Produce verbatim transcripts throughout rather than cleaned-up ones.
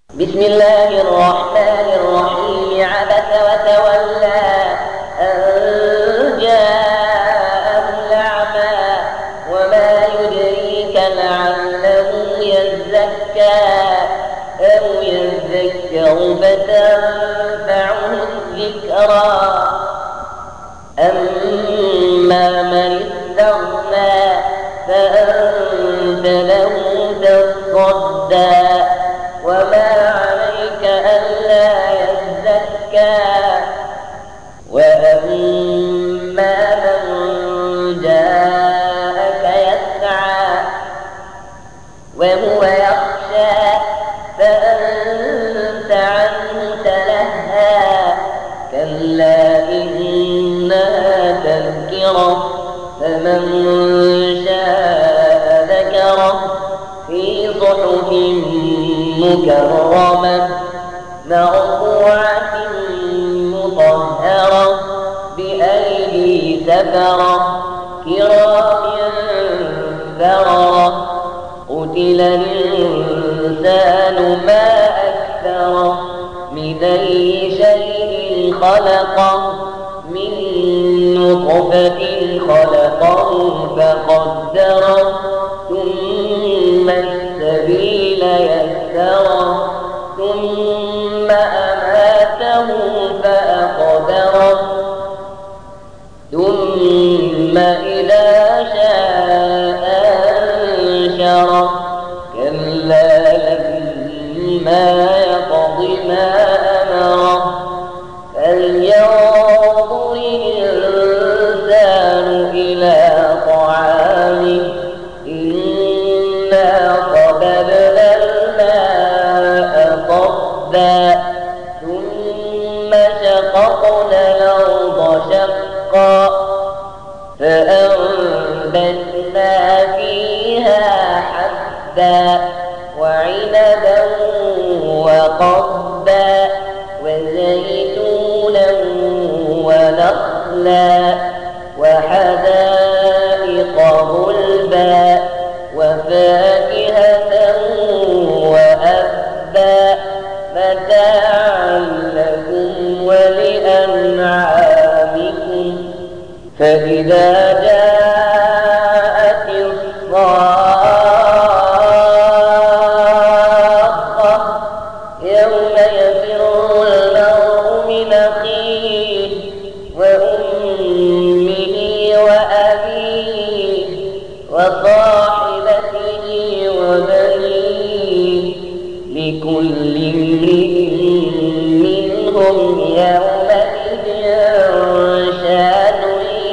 بسم الله الرحمن الرحيم. عبس وتولى أن جاءه الأعمى وما يدريك لعله يزكى أو يذكر فتنفعه الذكرى. أما من استغنى فأنت له تصدى وما عليك ألا يزكى. وأما من جاءك يسعى وهو يخشى فأنت عنه تلهى. كلا إنها تذكرة فمن شاء ذكره في صحف مكرمة مرفوعة مطهرة بأيدي سفرة كرام بررة. قتل الإنسان ما أكثره من أي شيء خلقه من نطفة خلقه فقدره ثم السبيل يسره ثم أماته فأقبره ثم إذا شاء أنشره. كلا لما يقض ما أمره فلينظر الإنسان إلى طعامه إنا صببنا الماء صبا ثم شققنا الأرض شقا فأنبتنا فيها حبا وعنبا وقضبا وزيتونا ونخلا وحدائق غلبا وفاكهة وأبا متاعا لكم ولأنعامكم. فإذا جاءت الصاخة يوم يفر المرء من أخيه وأمه وأبيه وصاحبته وبنيه لكل امرئ منهم يومئذ شأن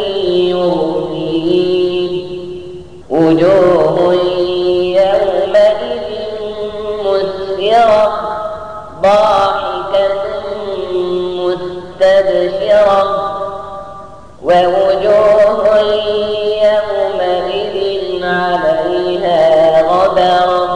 يغنيه. وجوه يومئذ مسفرة ضاحكة مستبشرة ووجوه يومئذ عليها غبرة